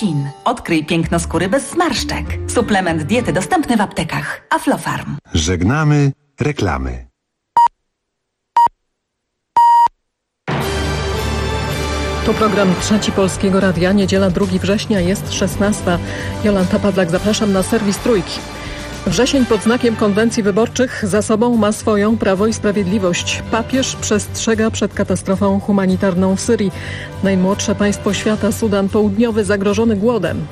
Skin. Odkryj piękno skóry bez zmarszczek. Suplement diety dostępny w aptekach. Aflofarm. Żegnamy reklamy. To program Trzeci Polskiego Radia. Niedziela 2 września, jest 16. Jolanta Pawlak, zapraszam na serwis Trójki. Wrzesień pod znakiem konwencji wyborczych za sobą ma swoją Prawo i Sprawiedliwość. Papież przestrzega przed katastrofą humanitarną w Syrii. Najmłodsze państwo świata, Sudan Południowy, zagrożony głodem.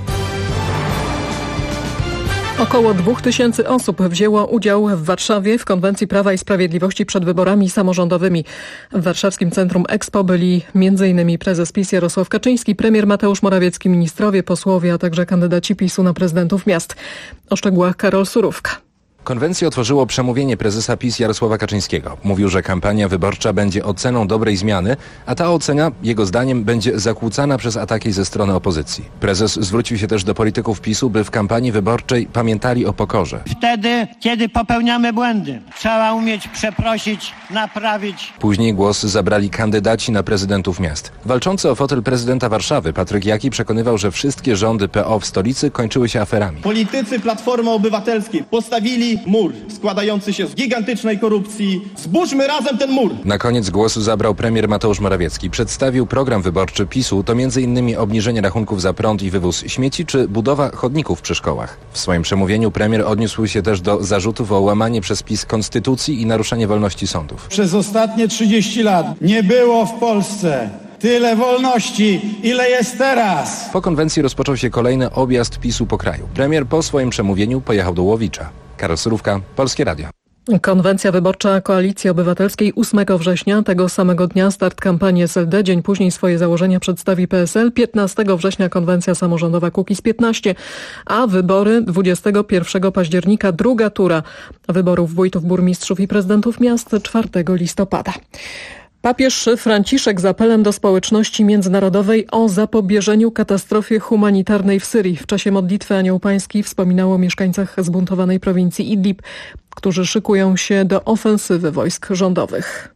Około 2000 osób wzięło udział w Warszawie w konwencji Prawa i Sprawiedliwości przed wyborami samorządowymi. W warszawskim Centrum Expo byli m.in. prezes PiS Jarosław Kaczyński, premier Mateusz Morawiecki, ministrowie, posłowie, a także kandydaci PiS-u na prezydentów miast. O szczegółach Karol Surówka. Konwencję otworzyło przemówienie prezesa PiS Jarosława Kaczyńskiego. Mówił, że kampania wyborcza będzie oceną dobrej zmiany, a ta ocena, jego zdaniem, będzie zakłócana przez ataki ze strony opozycji. Prezes zwrócił się też do polityków PiS-u, by w kampanii wyborczej pamiętali o pokorze. Wtedy, kiedy popełniamy błędy, trzeba umieć przeprosić, naprawić. Później głos zabrali kandydaci na prezydentów miast. Walczący o fotel prezydenta Warszawy Patryk Jaki przekonywał, że wszystkie rządy PO w stolicy kończyły się aferami. Politycy Platformy Obywatelskiej postawili mur składający się z gigantycznej korupcji. Zbóżmy razem ten mur! Na koniec głosu zabrał premier Mateusz Morawiecki. Przedstawił program wyborczy PiS-u, to m.in. obniżenie rachunków za prąd i wywóz śmieci, czy budowa chodników przy szkołach. W swoim przemówieniu premier odniósł się też do zarzutów o łamanie przez PiS konstytucji i naruszenie wolności sądów. Przez ostatnie 30 lat nie było w Polsce tyle wolności, ile jest teraz. Po konwencji rozpoczął się kolejny objazd PiS-u po kraju. Premier po swoim przemówieniu pojechał do Łowicza. Karol Surówka, Polskie Radio. Konwencja wyborcza Koalicji Obywatelskiej 8 września, tego samego dnia start kampanii SLD, dzień później swoje założenia przedstawi PSL, 15 września konwencja samorządowa Kukiz15, a wybory 21 października, druga tura wyborów wójtów, burmistrzów i prezydentów miast 4 listopada. Papież Franciszek z apelem do społeczności międzynarodowej o zapobieżeniu katastrofie humanitarnej w Syrii. W czasie modlitwy Anioł Pański wspominał o mieszkańcach zbuntowanej prowincji Idlib, którzy szykują się do ofensywy wojsk rządowych.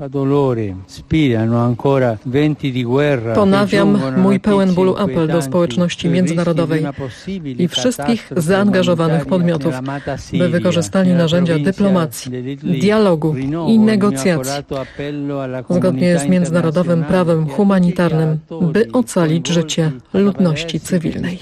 Ponawiam mój pełen bólu apel do społeczności międzynarodowej i wszystkich zaangażowanych podmiotów, by wykorzystali narzędzia dyplomacji, dialogu i negocjacji zgodnie z międzynarodowym prawem humanitarnym, by ocalić życie ludności cywilnej.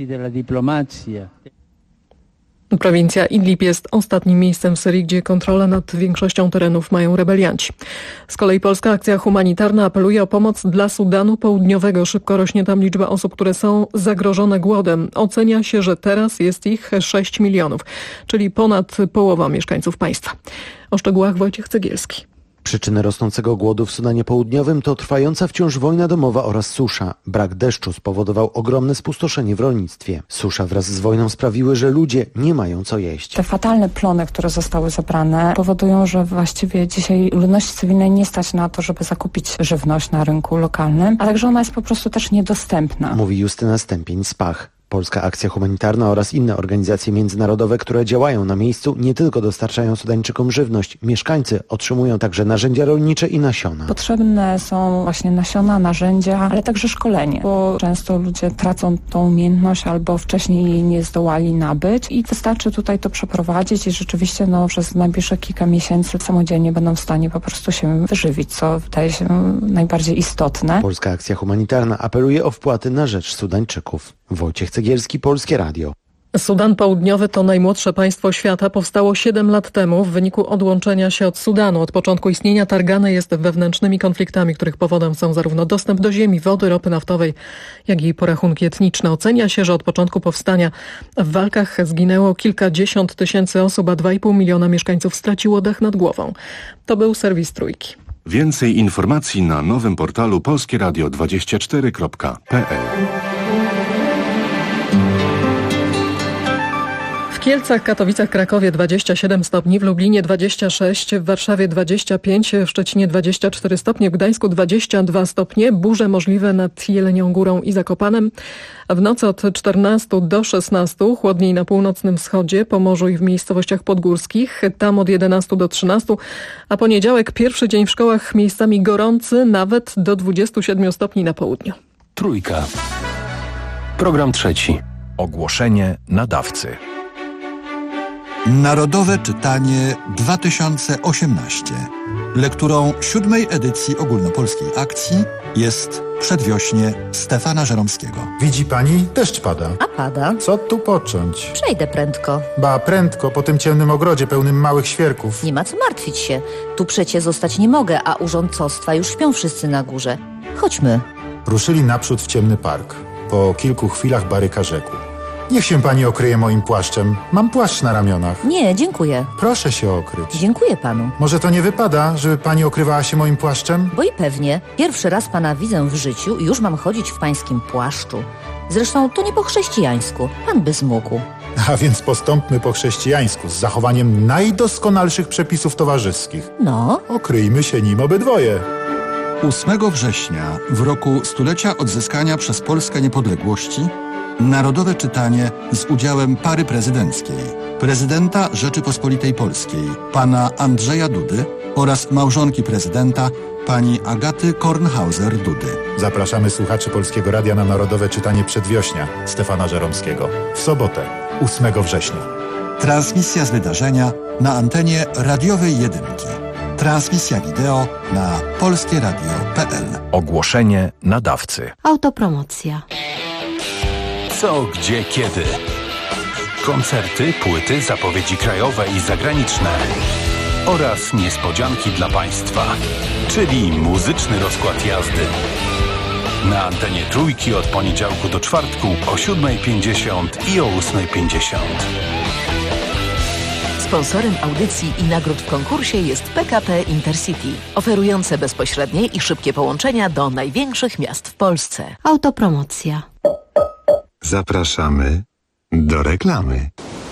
Prowincja Idlib jest ostatnim miejscem w Syrii, gdzie kontrolę nad większością terenów mają rebelianci. Z kolei Polska Akcja Humanitarna apeluje o pomoc dla Sudanu Południowego. Szybko rośnie tam liczba osób, które są zagrożone głodem. Ocenia się, że teraz jest ich 6 milionów, czyli ponad połowa mieszkańców państwa. O szczegółach Wojciech Cegielski. Przyczyny rosnącego głodu w Sudanie Południowym to trwająca wciąż wojna domowa oraz susza. Brak deszczu spowodował ogromne spustoszenie w rolnictwie. Susza wraz z wojną sprawiły, że ludzie nie mają co jeść. Te fatalne plony, które zostały zebrane, powodują, że właściwie dzisiaj ludności cywilnej nie stać na to, żeby zakupić żywność na rynku lokalnym, a także ona jest po prostu też niedostępna. Mówi Justyna Stępień z Pach. Polska Akcja Humanitarna oraz inne organizacje międzynarodowe, które działają na miejscu, nie tylko dostarczają Sudańczykom żywność. Mieszkańcy otrzymują także narzędzia rolnicze i nasiona. Potrzebne są właśnie nasiona, narzędzia, ale także szkolenie, bo często ludzie tracą tą umiejętność albo wcześniej jej nie zdołali nabyć i wystarczy tutaj to przeprowadzić i rzeczywiście przez najbliższe kilka miesięcy samodzielnie będą w stanie po prostu się wyżywić, co wydaje się najbardziej istotne. Polska Akcja Humanitarna apeluje o wpłaty na rzecz Sudańczyków. Wojciech Cegielski, Polskie Radio. Sudan Południowy to najmłodsze państwo świata. Powstało 7 lat temu w wyniku odłączenia się od Sudanu. Od początku istnienia targane jest wewnętrznymi konfliktami, których powodem są zarówno dostęp do ziemi, wody, ropy naftowej, jak i porachunki etniczne. Ocenia się, że od początku powstania w walkach zginęło kilkadziesiąt tysięcy osób, a 2,5 miliona mieszkańców straciło dach nad głową. To był serwis Trójki. Więcej informacji na nowym portalu polskieradio24.pl. W Kielcach, Katowicach, Krakowie 27 stopni, w Lublinie 26, w Warszawie 25, w Szczecinie 24 stopnie, w Gdańsku 22 stopnie, burze możliwe nad Jelenią Górą i Zakopanem. W nocy od 14 do 16, chłodniej na północnym wschodzie, Pomorzu i w miejscowościach podgórskich, tam od 11 do 13, a poniedziałek pierwszy dzień w szkołach miejscami gorący, nawet do 27 stopni na południu. Trójka. Program trzeci. Ogłoszenie nadawcy. Narodowe Czytanie 2018. Lekturą 7. edycji ogólnopolskiej akcji jest Przedwiośnie Stefana Żeromskiego. Widzi pani? Deszcz pada. A pada? Co tu począć? Przejdę prędko. Ba, prędko, po tym ciemnym ogrodzie pełnym małych świerków. Nie ma co martwić się. Tu przecie zostać nie mogę, a urządcostwa już śpią wszyscy na górze. Chodźmy. Ruszyli naprzód w ciemny park. Po kilku chwilach Baryka rzekł: niech się pani okryje moim płaszczem. Mam płaszcz na ramionach. Nie, dziękuję. Proszę się okryć. Dziękuję panu. Może to nie wypada, żeby pani okrywała się moim płaszczem? Bo i pewnie. Pierwszy raz pana widzę w życiu i już mam chodzić w pańskim płaszczu. Zresztą to nie po chrześcijańsku. Pan by zmógł. A więc postąpmy po chrześcijańsku, z zachowaniem najdoskonalszych przepisów towarzyskich. No? Okryjmy się nim obydwoje. 8 września, w roku stulecia odzyskania przez Polskę niepodległości, Narodowe Czytanie z udziałem pary prezydenckiej, prezydenta Rzeczypospolitej Polskiej, pana Andrzeja Dudy oraz małżonki prezydenta, pani Agaty Kornhauser-Dudy. Zapraszamy słuchaczy Polskiego Radia na Narodowe Czytanie Przedwiośnia Stefana Żeromskiego w sobotę, 8 września. Transmisja z wydarzenia na antenie radiowej Jedynki. Transmisja wideo na polskieradio.pl. Ogłoszenie nadawcy. Autopromocja. Co, gdzie, kiedy. Koncerty, płyty, zapowiedzi krajowe i zagraniczne. Oraz niespodzianki dla Państwa. Czyli muzyczny rozkład jazdy. Na antenie Trójki od poniedziałku do czwartku o 7:50 i o 8:50. Sponsorem audycji i nagród w konkursie jest PKP Intercity, oferujące bezpośrednie i szybkie połączenia do największych miast w Polsce. Autopromocja. Zapraszamy do reklamy.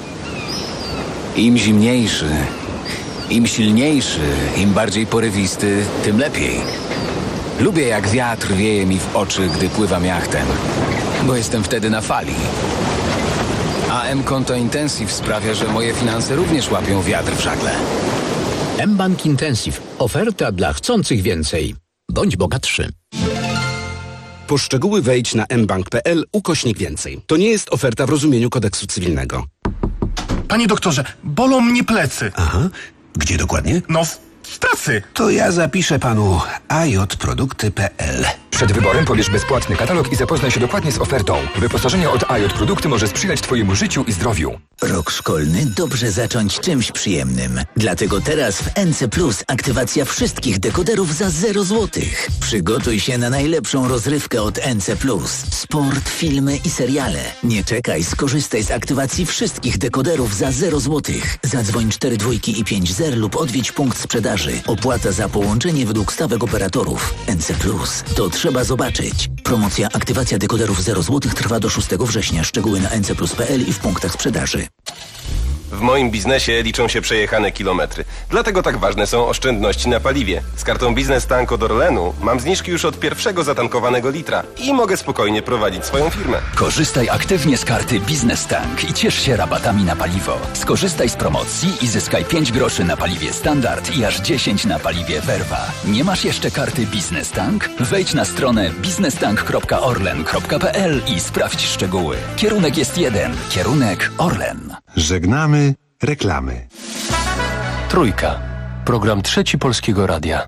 Im zimniejszy, im silniejszy, im bardziej porywisty, tym lepiej. Lubię, jak wiatr wieje mi w oczy, gdy pływam jachtem, bo jestem wtedy na fali. A M-Konto Intensive sprawia, że moje finanse również łapią wiatr w żagle. mBank Intensive. Oferta dla chcących więcej. Bądź bogatszy. Po szczegóły wejdź na mbank.pl/więcej. To nie jest oferta w rozumieniu kodeksu cywilnego. Panie doktorze, bolą mnie plecy. Aha. Gdzie dokładnie? No, w pracy. To ja zapiszę panu ajprodukty.pl. Przed wyborem pobierz bezpłatny katalog i zapoznaj się dokładnie z ofertą. Wyposażenie od AJ Produkty może sprzyjać Twojemu życiu i zdrowiu. Rok szkolny dobrze zacząć czymś przyjemnym. Dlatego teraz w NC Plus aktywacja wszystkich dekoderów za 0 zł. Przygotuj się na najlepszą rozrywkę od NC Plus. Sport, filmy i seriale. Nie czekaj, skorzystaj z aktywacji wszystkich dekoderów za 0 zł. Zadzwoń 4 dwójki i 5 zer lub odwiedź punkt sprzedaży. Opłata za połączenie według stawek operatorów. NC Plus. To trzeba zobaczyć. Promocja aktywacja dekoderów 0 zł trwa do 6 września. Szczegóły na ncplus.pl i w punktach sprzedaży. W moim biznesie liczą się przejechane kilometry. Dlatego tak ważne są oszczędności na paliwie. Z kartą Biznes Tank od Orlenu mam zniżki już od pierwszego zatankowanego litra i mogę spokojnie prowadzić swoją firmę. Korzystaj aktywnie z karty Biznes Tank i ciesz się rabatami na paliwo. Skorzystaj z promocji i zyskaj 5 groszy na paliwie standard i aż 10 na paliwie Verva. Nie masz jeszcze karty Biznes Tank? Wejdź na stronę biznestank.orlen.pl i sprawdź szczegóły. Kierunek jest jeden. Kierunek Orlen. Żegnamy reklamy. Trójka. Program trzeci Polskiego Radia.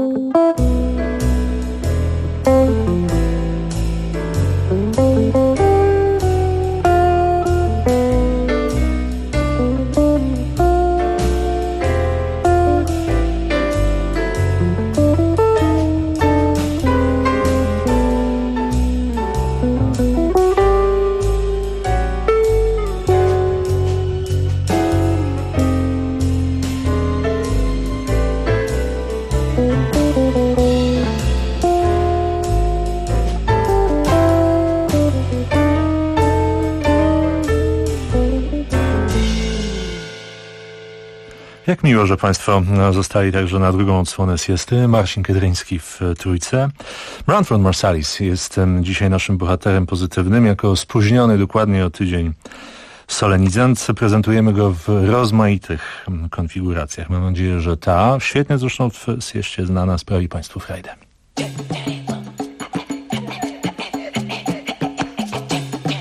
Jak miło, że Państwo zostali także na drugą odsłonę siesty. Marcin Kedryński w Trójce. Branford Marsalis jest dzisiaj naszym bohaterem pozytywnym. Jako spóźniony dokładnie o tydzień solenizant prezentujemy go w rozmaitych konfiguracjach. Mam nadzieję, że ta, świetnie zresztą w sieście znana, sprawi Państwu frajdę.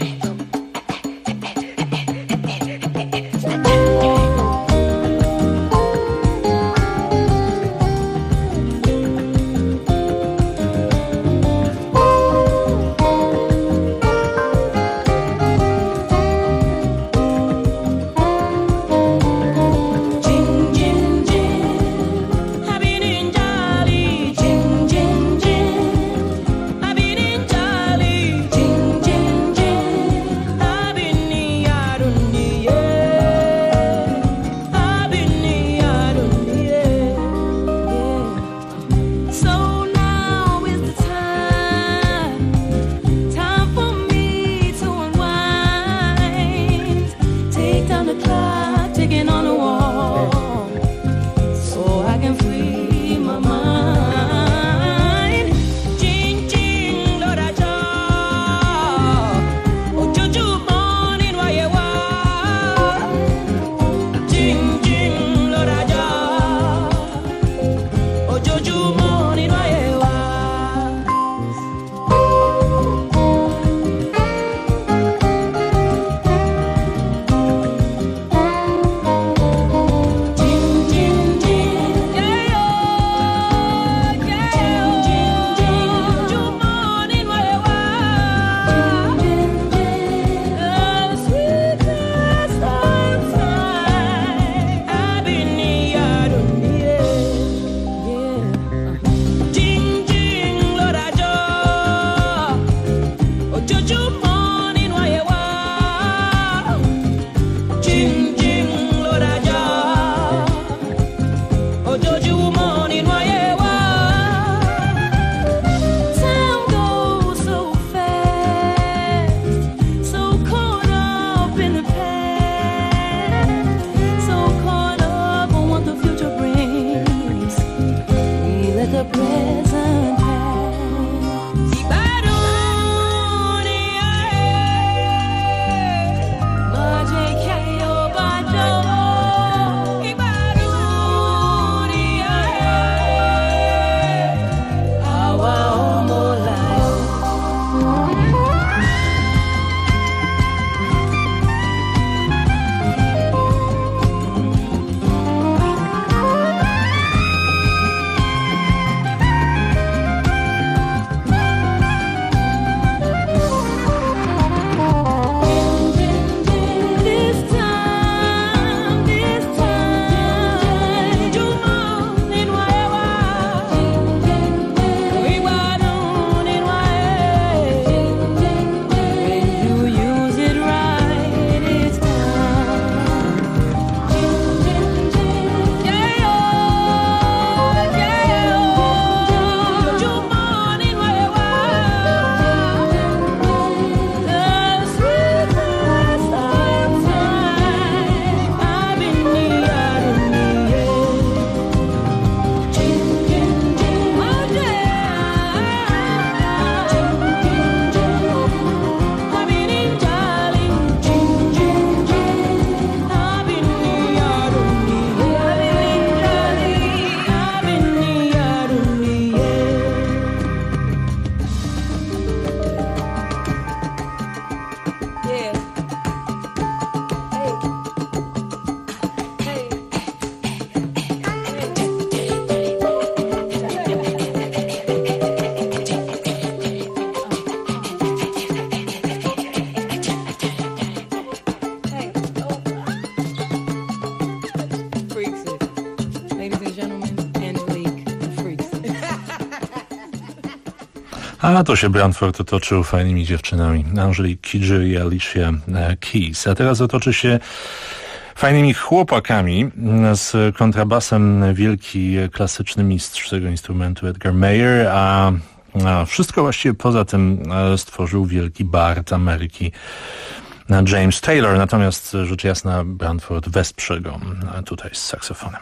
A to się Branford otoczył fajnymi dziewczynami. Angelique Kidjo i Alicia Keys. A teraz otoczy się fajnymi chłopakami. Z kontrabasem wielki klasyczny mistrz tego instrumentu Edgar Meyer, a wszystko właściwie poza tym stworzył wielki bard Ameryki James Taylor. Natomiast rzecz jasna Branford wesprze go tutaj z saksofonem.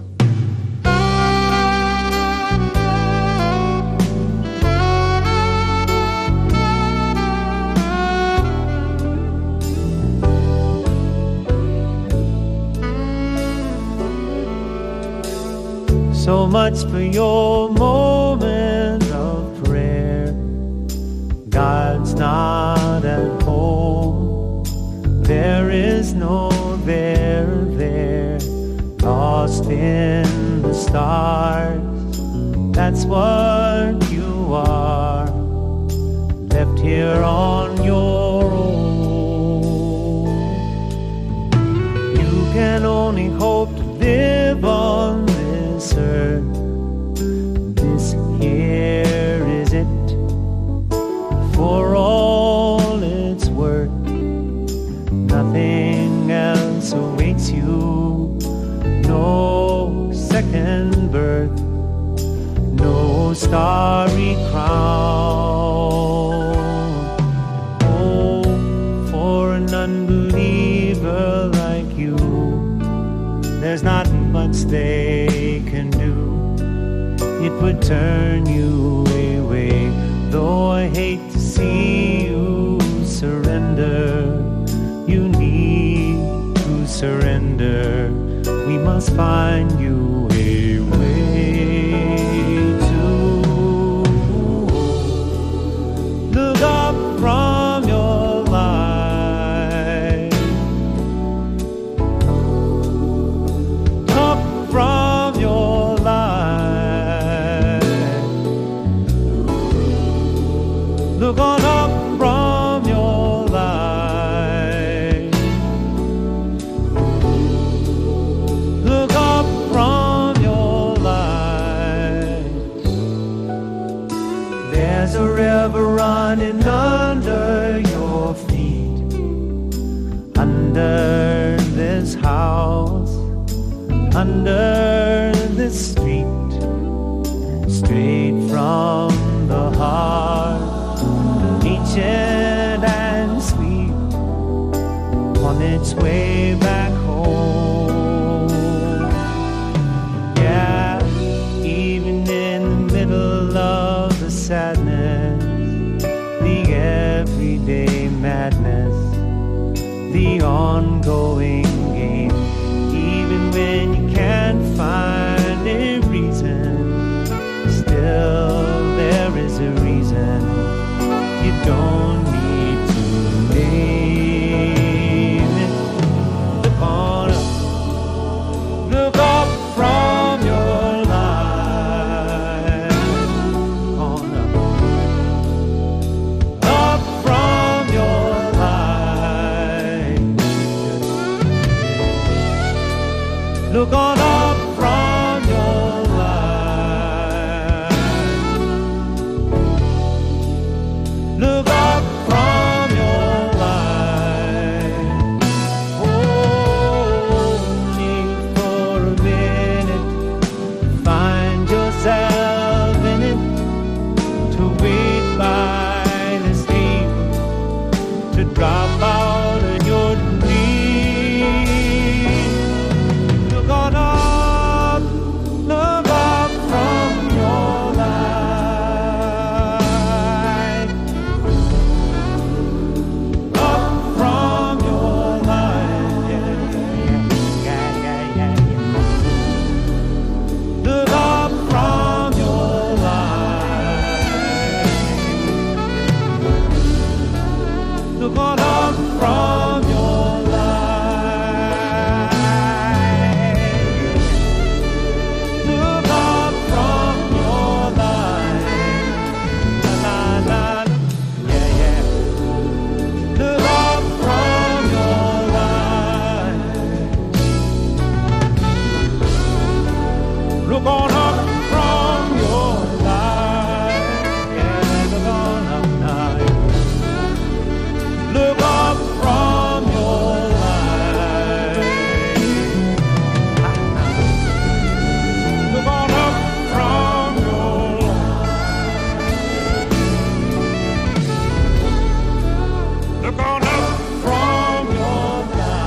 So much for your moment of prayer. God's not at home. There is no there. Lost in the stars. That's what you are. Left here on your own. You can only hope to live on this earth. This here is it. For all it's worth, nothing else awaits you. No second birth, no starry crown. Oh, for an unbeliever like you, there's not much they can do. It would turn you away. Though I hate to see you surrender, you need to surrender. We must find you a way to look up from your life, up from your life. Look on up from your life. Look up from your life. There's a river running under your feet, under this house, under this street, straight from the heart, ancient and sweet, on its way back home. Yeah, even in the middle of the sadness, the everyday madness, the ongoing game, even when you can't find a reason, still there is a reason. You don't need to name it. Look on up, look up from your life. On up from your life. Look on up from your life. Look up from your life. Only for a minute, find yourself in it. To wait by the stream, to drop out of your dream. Look on up, look up from your life. Up from your life, yeah. Look up from your life. Look on up from your life. Look up from your life. La la la, yeah. Look up from your life. Look on up from your life. Yeah, look on gone up from your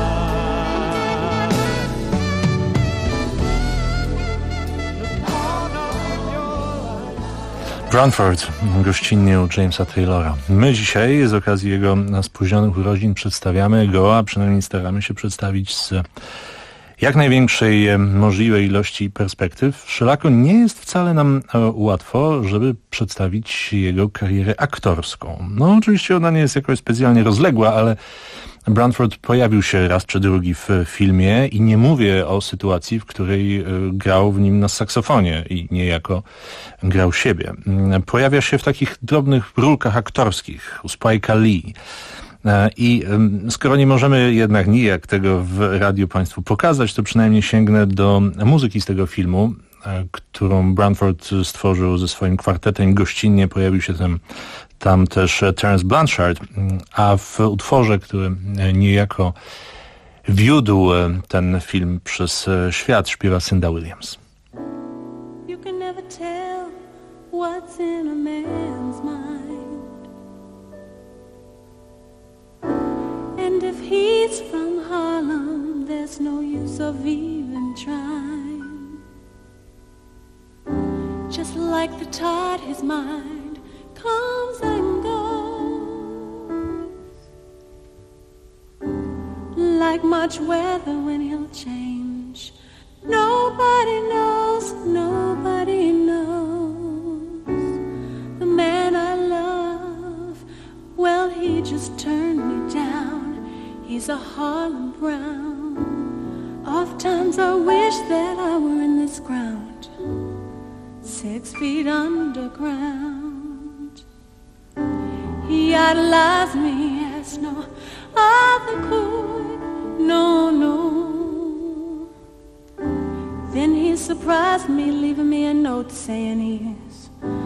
Branford gościnnie u Jamesa Taylora. My dzisiaj z okazji jego spóźnionych urodzin przedstawiamy go, a przynajmniej staramy się przedstawić z jak największej możliwej ilości perspektyw. Wszelako nie jest wcale nam łatwo, żeby przedstawić jego karierę aktorską. No oczywiście ona nie jest jakoś specjalnie rozległa, ale Branford pojawił się raz czy drugi w filmie i nie mówię o sytuacji, w której grał w nim na saksofonie i niejako grał siebie. Pojawia się w takich drobnych rólkach aktorskich u Spike'a Lee. I skoro nie możemy jednak nijak tego w radiu Państwu pokazać, to przynajmniej sięgnę do muzyki z tego filmu, którą Branford stworzył ze swoim kwartetem. Gościnnie pojawił się tam też Terence Blanchard, a w utworze, który niejako wiódł ten film przez świat, śpiewa Cynda Williams. You can never tell what's in a man's mind. And if he's from Harlem, there's no use of even trying. Just like the tide, his mind comes and goes. Like much weather when he'll change. Nobody knows, nobody knows. The man I love, well, he just turned me down. He's a Harlem Brown. Oft times I wish that I were in this ground, 6 feet underground. He idolized me as no other could, no, no. Then he surprised me, leaving me a note saying he's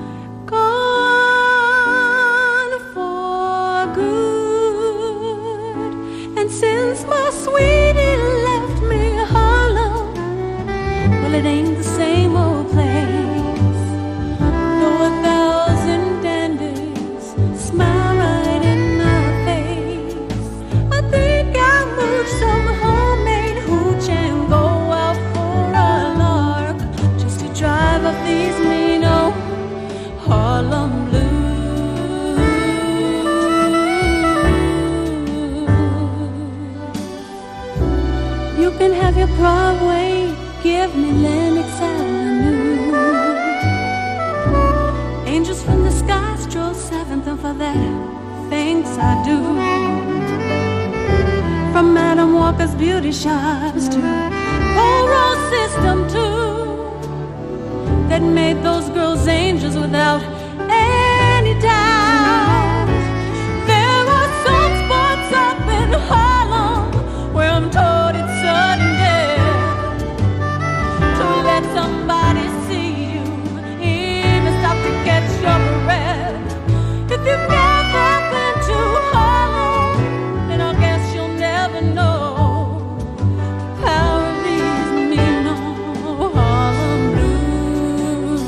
gone for good. And since my sweetie left me Harlem, well, it ain't the same old place. Though 1,000 dandies smile right in my face, I think I'll move some homemade hooch and go out for a lark, just to drive up these mean old Harlem blues. You can have your Broadway, give me Lenox Avenue. Angels from the sky stroll 7th, and for that, thanks I do. From Madam Walker's beauty shops to Pole Road System too, that made those girls angels without any doubt. There are some spots up in Harlem where I'm told it's sudden death. To let somebody see you, even stop to catch your breath. If you've never been to Harlem, then I guess you'll never know power of these mean old Harlem blues.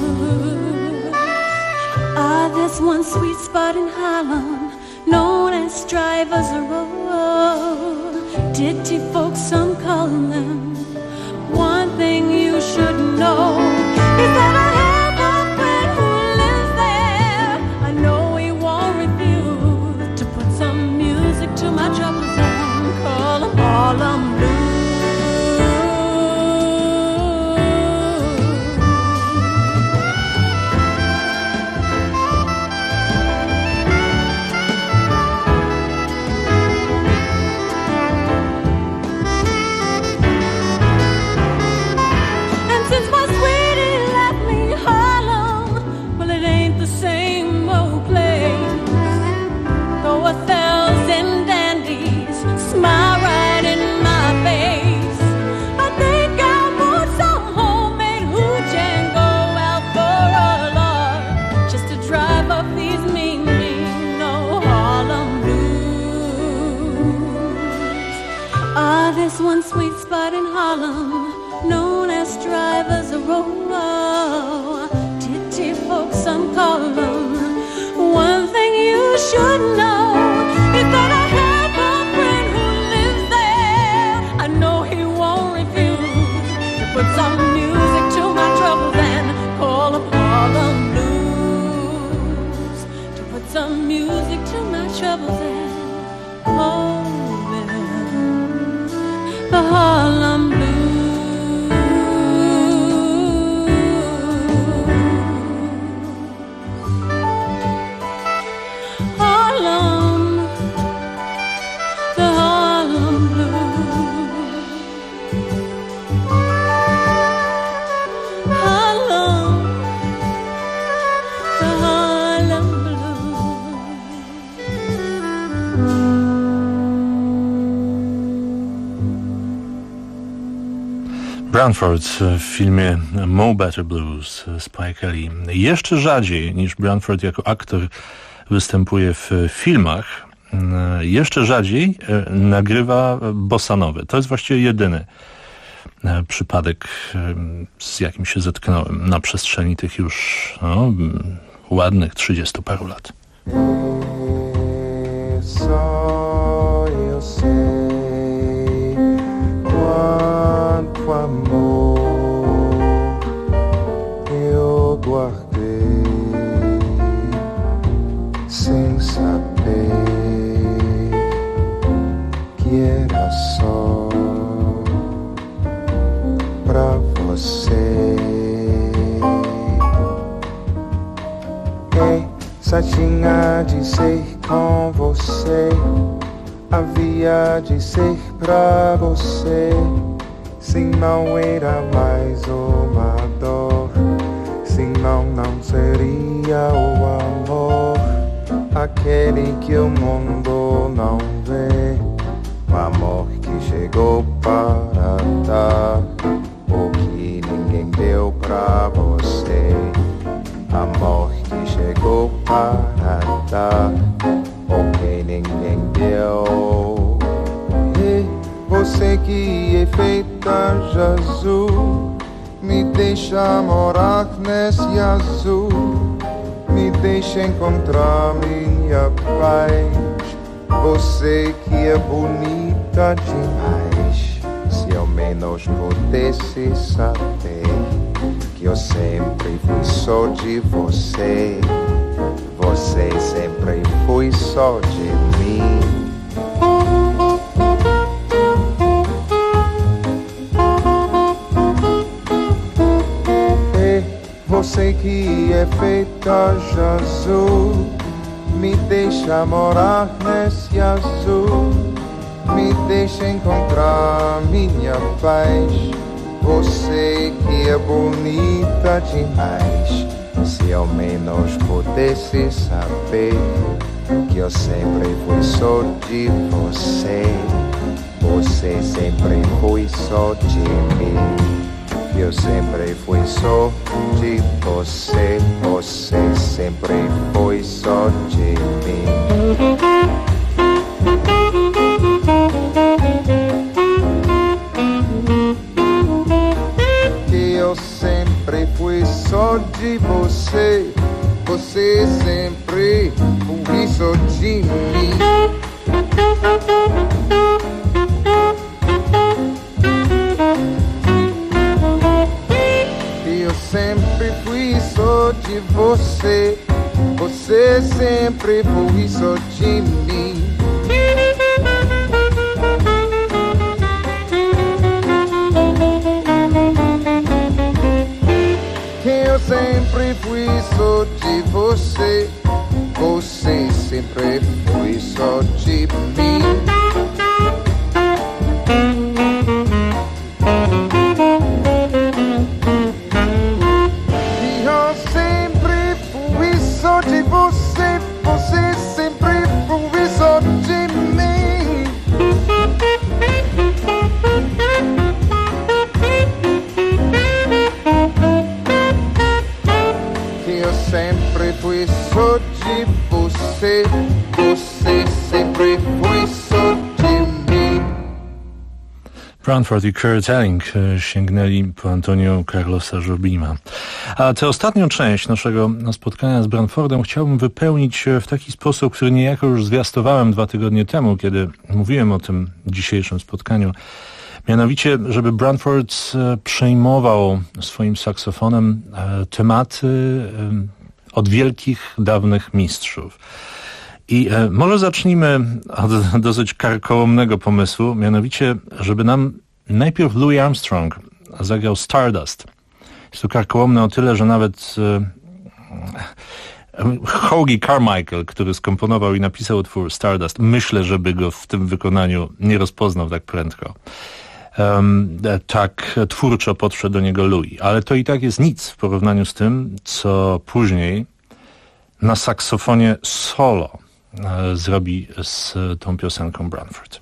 Ah, there's one sweet spot in Harlem known as Drivers Row. Ditty folks, some call them. One thing you should know is that I have a friend who lives there. I know he won't refuse to put some music to my troubles and call them Harlem Blues. And since my sweetie left me Harlem, well, it ain't the same old place. Though 1,000 dandies smile right in my face, I think I'll move some homemade hooch and go out for a lark, just to drive up these mean, mean old Harlem blues. Ah, there's one sweet spot in Harlem known as Drivers Row. Ditty folks, some call them. One thing you should know is that I have the Harlem Blues. Harlem, the Harlem Blues. Harlem, the Harlem Branford w filmie Mo Better Blues Spike Lee. Jeszcze rzadziej niż Branford jako aktor występuje w filmach, jeszcze rzadziej nagrywa bossanowy. To jest właściwie jedyny przypadek, z jakim się zetknąłem na przestrzeni tych już ładnych 30 paru lat. Amor eu guardei sem saber que era só pra você. Essa tinha de ser com você, havia de ser pra você. Se não era mais uma dor, senão não seria o amor, aquele que o mundo não vê, o amor que chegou para dar o que ninguém deu pra você, amor que chegou para dar o que ninguém deu. Você que é feita de azul, me deixa morar nesse azul, me deixa encontrar minha paz. Você que é bonita demais, se eu menos pudesse saber que eu sempre fui só de você, você sempre foi só de mim. Você que é feita de azul, me deixa morar nesse azul, me deixa encontrar minha paz. Você que é bonita demais, se ao menos pudesse saber que eu sempre fui só de você, você sempre foi só de mim. Eu sempre fui só de você, você sempre foi só de mim. Que eu sempre fui só de você, você sempre foi só de mim. Sempre fui só de você, você sempre foi só de mim. Que eu sempre fui só de você, você sempre foi só de mim. Sempre fui só de você, você sempre foi só de mim. Branford i Kurt Elling sięgnęli po Antonio Carlosa Jobima. A tę ostatnią część naszego spotkania z Branfordem chciałbym wypełnić w taki sposób, który niejako już zwiastowałem 2 tygodnie temu, kiedy mówiłem o tym dzisiejszym spotkaniu. Mianowicie, żeby Branford przejmował swoim saksofonem tematy od wielkich, dawnych mistrzów. I może zacznijmy od dosyć karkołomnego pomysłu, mianowicie, żeby nam Najpierw Louis Armstrong zagrał Stardust. Jest to karkołomne o tyle, że nawet Hoagie Carmichael, który skomponował i napisał utwór Stardust, myślę, żeby go w tym wykonaniu nie rozpoznał tak prędko. Tak twórczo podszedł do niego Louis. Ale to i tak jest nic w porównaniu z tym, co później na saksofonie solo zrobi z tą piosenką Branford.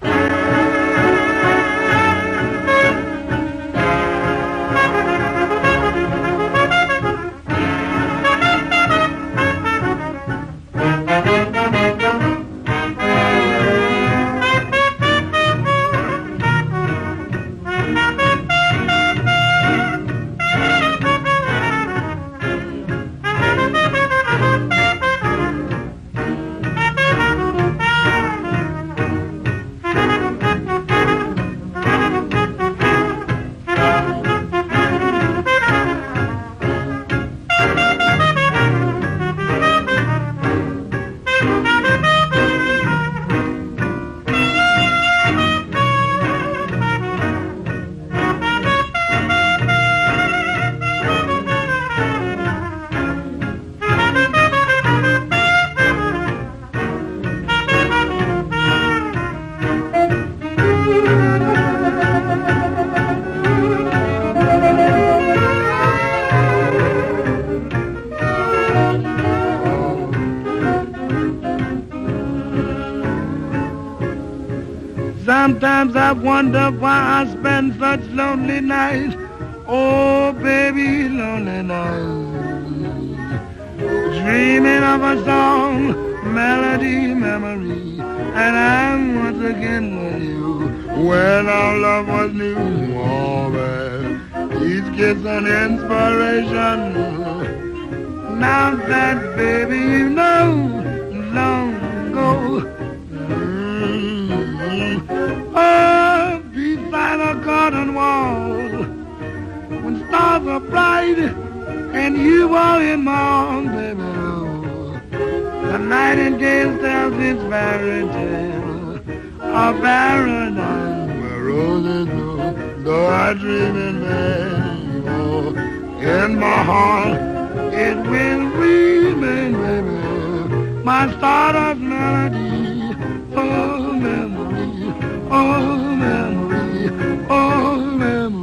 Sometimes I wonder why I spend such lonely nights. Oh, baby, lonely nights. Dreaming of a song, melody, memory. And I'm once again with you when our love was new. Oh, man, each kiss an inspiration. Now that, baby, you know, long ago. Oh, beside a garden wall, when stars are bright and you are in my arms, baby. Oh, the nightingale tells its fairy tale of paradise where roses bloom, though I dream in vain. Oh, in my heart it will remain, baby, my stardust melody. Oh, memory, oh, memory, oh, memory.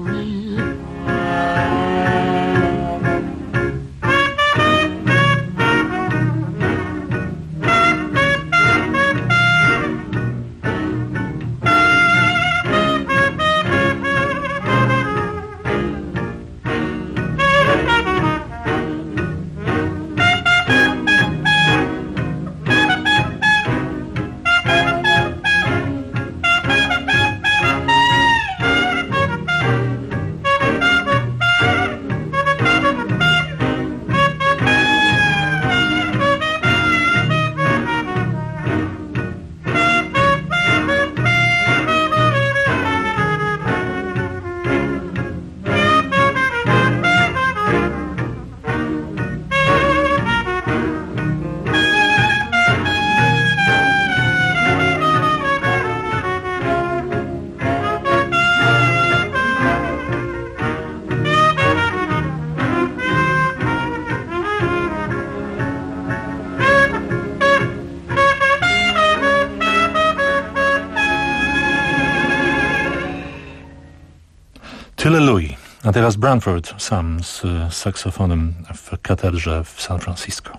Tyle Louis, a teraz Branford sam z saksofonem w katedrze w San Francisco.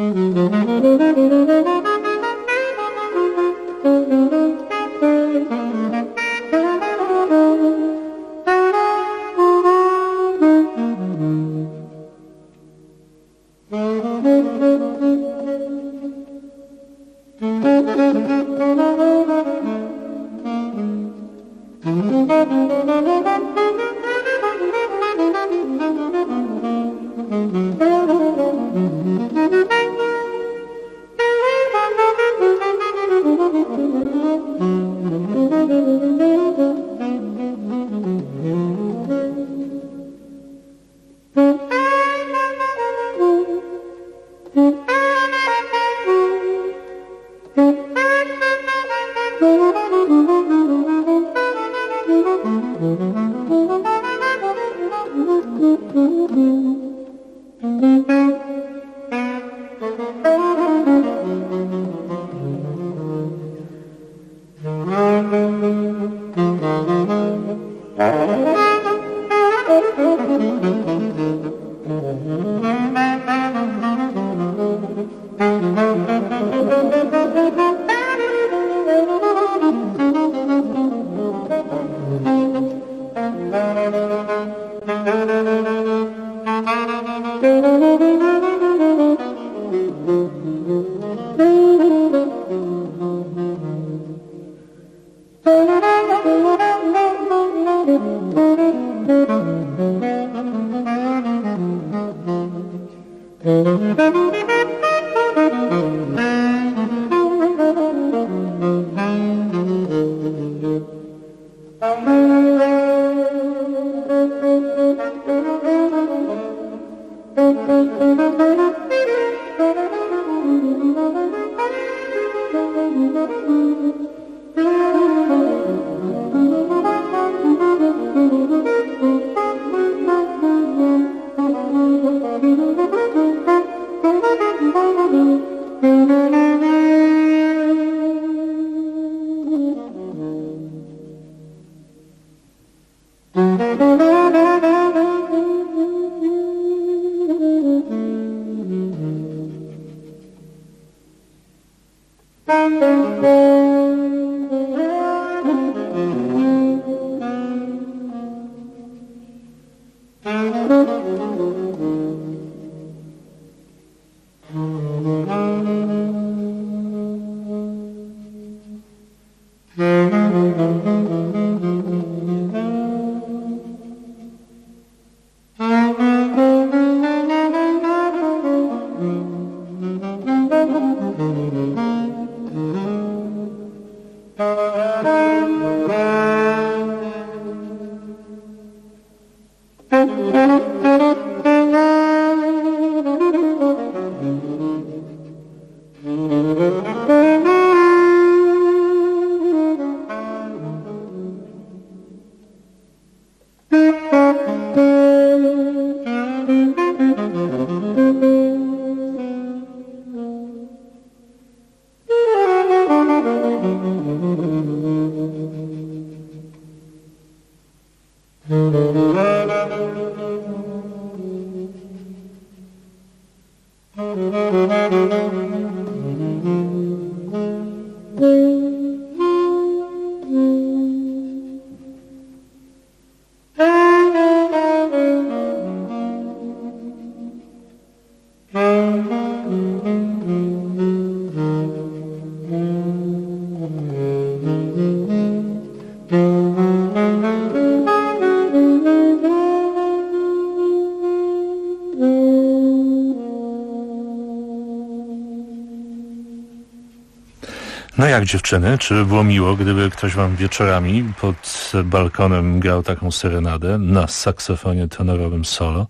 No jak dziewczyny, czy by było miło, gdyby ktoś wam wieczorami pod balkonem grał taką serenadę na saksofonie tenorowym solo?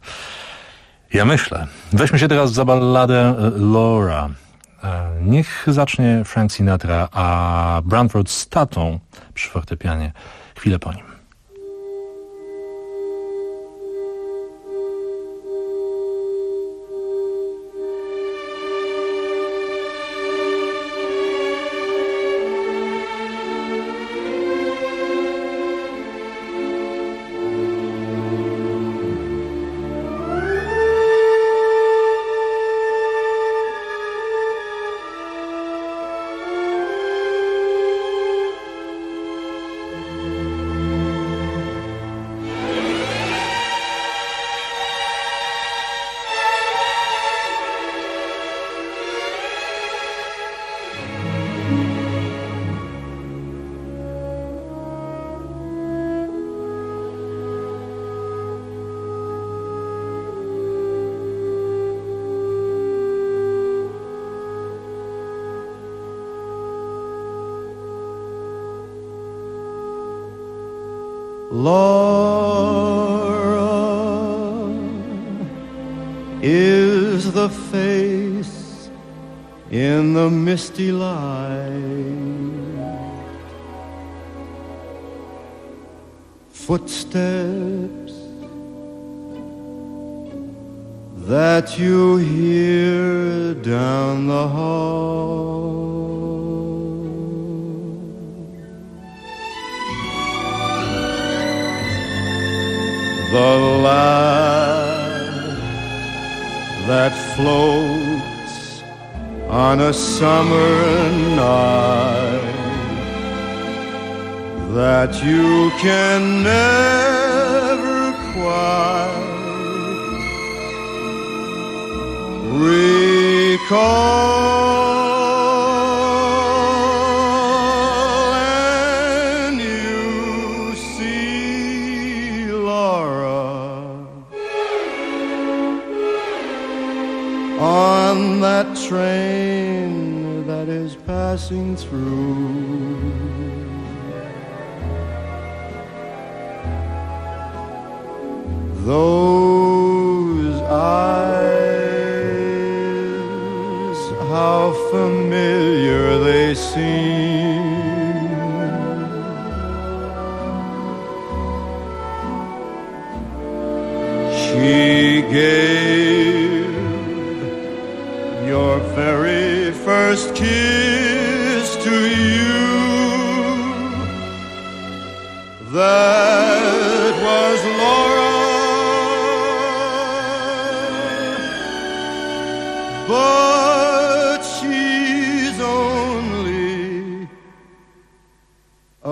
Ja myślę. Weźmy się teraz za balladę Laura. Niech zacznie Frank Sinatra, a Branford z tatą przy fortepianie chwilę po nim. Laura is the face in the misty light. Footsteps that you hear down the hall. The laugh that floats on a summer night that you can never quite recall, and you see Laura on that train that is passing through. Those eyes, how familiar they seem. She gave your very first kiss to you. That was Laura. But she's only a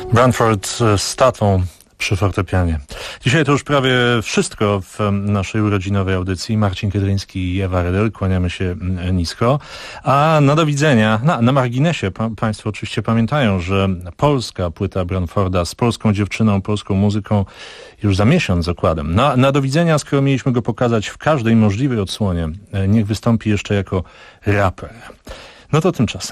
Branford z tatą przy fortepianie. Dzisiaj to już prawie wszystko w naszej urodzinowej audycji. Marcin Kedryński i Ewa Redel. Kłaniamy się nisko. A na do widzenia, na marginesie, Państwo oczywiście pamiętają, że polska płyta Branforda z polską dziewczyną, polską muzyką już za miesiąc zakładem. Na do widzenia, skoro mieliśmy go pokazać w każdej możliwej odsłonie, niech wystąpi jeszcze jako raper. No to tymczasem.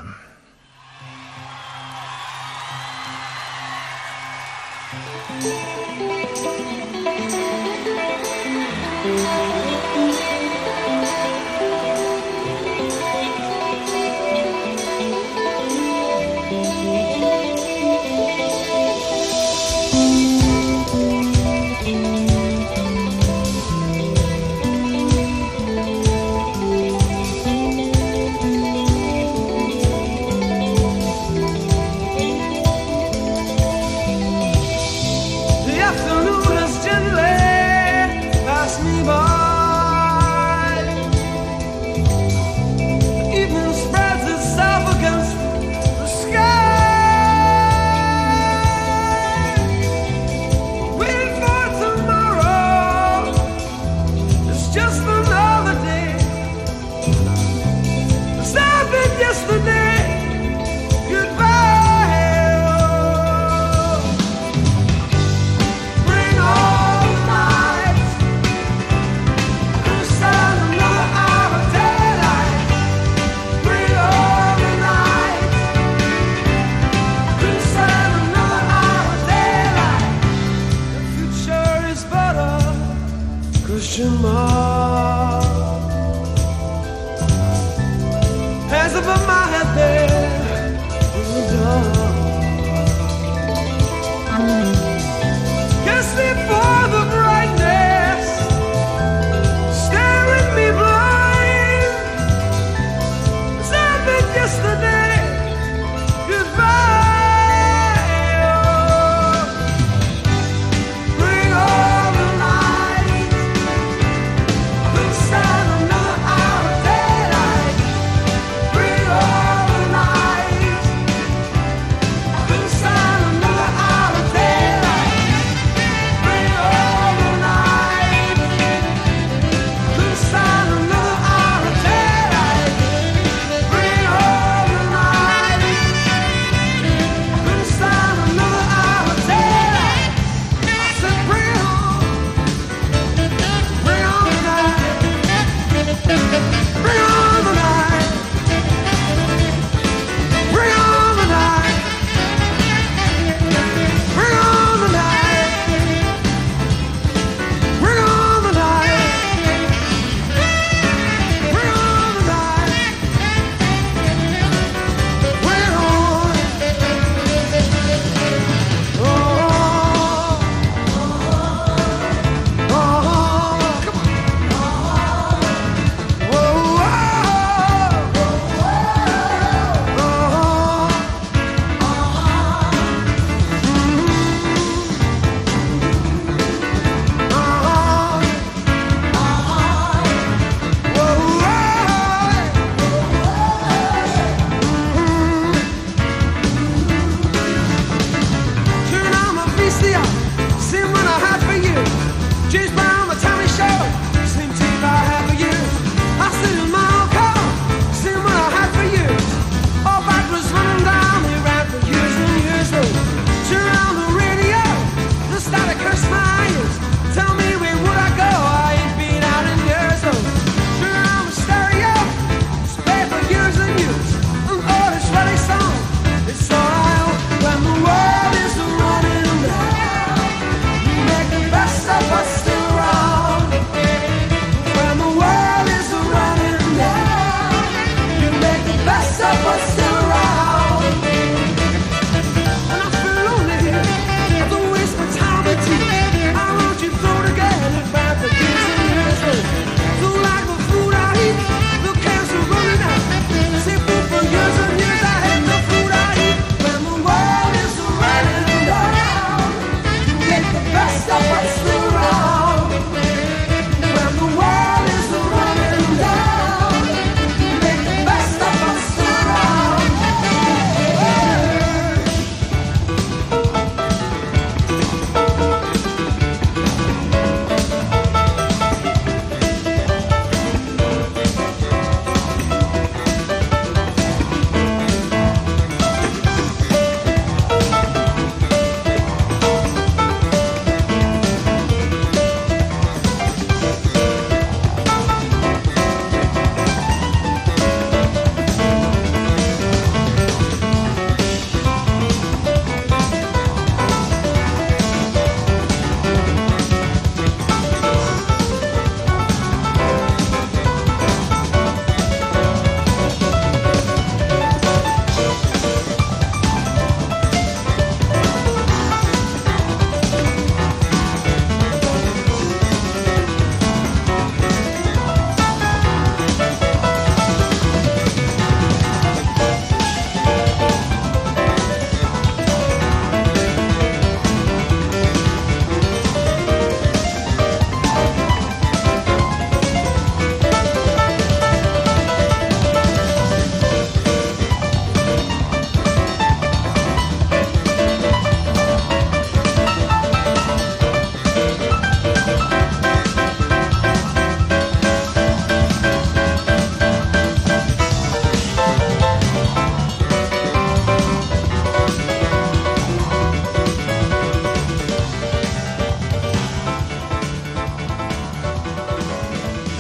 Bring on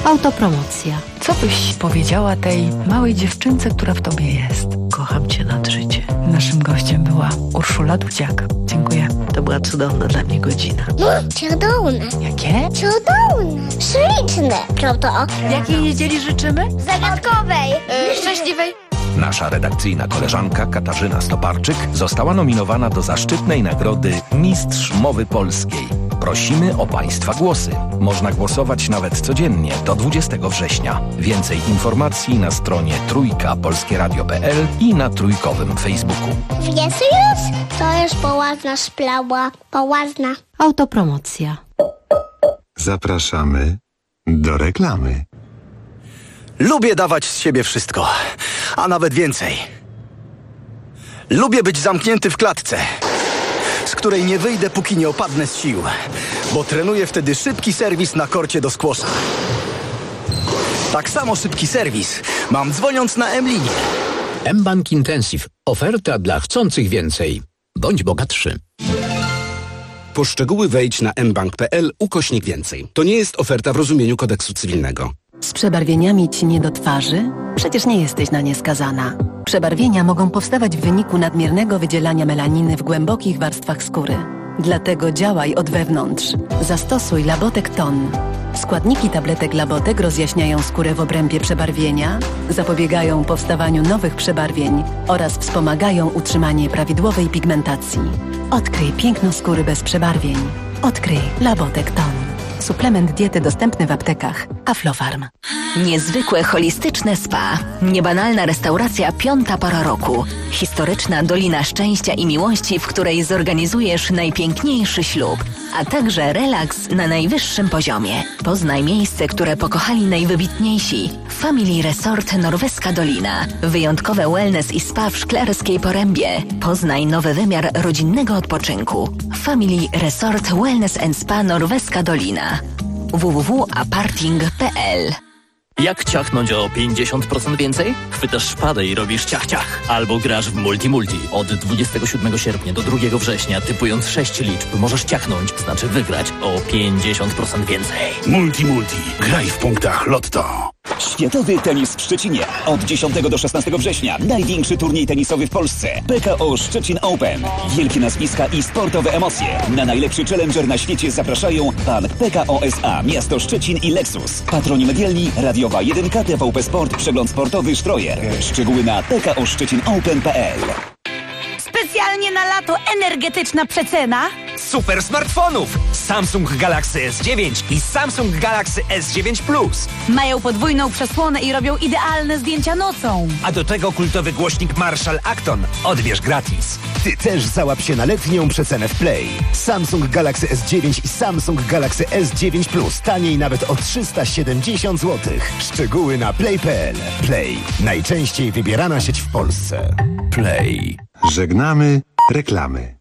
Autopromocja. Co byś powiedziała tej małej dziewczynce, która w tobie jest? Kocham cię nad życie. Naszym gościem była Urszula Dudziak. Dziękuję. To była cudowna dla mnie godzina. Cudowne. Jakie? Cudowne. Śliczne. Prawda? Jakiej niedzieli życzymy? Zagadkowej. Szczęśliwej. Nasza redakcyjna koleżanka Katarzyna Stoparczyk została nominowana do zaszczytnej nagrody Mistrz Mowy Polskiej. Prosimy o Państwa głosy. Można głosować nawet codziennie do 20 września. Więcej informacji na stronie trójkapolskieradio.pl i na trójkowym Facebooku. Wiesz już? To jest poważna sprawa. Poważna. Autopromocja. Zapraszamy do reklamy. Lubię dawać z siebie wszystko, a nawet więcej. Lubię być zamknięty w klatce, z której nie wyjdę, póki nie opadnę z sił, bo trenuję wtedy szybki serwis na korcie do squasha. Tak samo szybki serwis mam dzwoniąc na M-linię. mBank Intensive. Oferta dla chcących więcej. Bądź bogatszy. Po szczegóły wejdź na mbank.pl/więcej. To nie jest oferta w rozumieniu kodeksu cywilnego. Z przebarwieniami ci nie do twarzy? Przecież nie jesteś na nie skazana. Przebarwienia mogą powstawać w wyniku nadmiernego wydzielania melaniny w głębokich warstwach skóry. Dlatego działaj od wewnątrz. Zastosuj Labotek Ton. Składniki tabletek Labotek rozjaśniają skórę w obrębie przebarwienia, zapobiegają powstawaniu nowych przebarwień oraz wspomagają utrzymanie prawidłowej pigmentacji. Odkryj piękno skóry bez przebarwień. Odkryj Labotek Ton. Suplement diety dostępny w aptekach. Aflofarm. Niezwykłe holistyczne spa. Niebanalna restauracja 5. pora roku. Historyczna Dolina Szczęścia i Miłości, w której zorganizujesz najpiękniejszy ślub, a także relaks na najwyższym poziomie. Poznaj miejsce, które pokochali najwybitniejsi. Family Resort Norweska Dolina. Wyjątkowe wellness i spa w Szklarskiej Porębie. Poznaj nowy wymiar rodzinnego odpoczynku. Family Resort Wellness and Spa Norweska Dolina. www.aparting.pl. Jak ciachnąć o 50% więcej? Chwytasz szpadę i robisz ciach-ciach. Albo grasz w multi-multi. Od 27 sierpnia do 2 września, typując 6 liczb, możesz ciachnąć, znaczy wygrać o 50% więcej. Multi-multi. Graj w punktach Lotto. Światowy tenis w Szczecinie. Od 10 do 16 września. Największy turniej tenisowy w Polsce. PKO Szczecin Open. Wielkie nazwiska i sportowe emocje. Na najlepszy challenger na świecie zapraszają Bank PKO SA, Miasto Szczecin i Lexus. Patroni medialni Radiowa 1, TVP Sport, Przegląd Sportowy Sztrojer. Szczegóły na pkoszczecinopen.pl. Specjalnie na lato energetyczna przecena. Super smartfonów! Samsung Galaxy S9 i Samsung Galaxy S9 Plus. Mają podwójną przesłonę i robią idealne zdjęcia nocą. A do tego kultowy głośnik Marshall Acton. Odbierz gratis. Ty też załap się na letnią przecenę w Play. Samsung Galaxy S9 i Samsung Galaxy S9 Plus. Taniej nawet o 370 zł. Szczegóły na play.pl. Play. Najczęściej wybierana sieć w Polsce. Play. Żegnamy reklamy.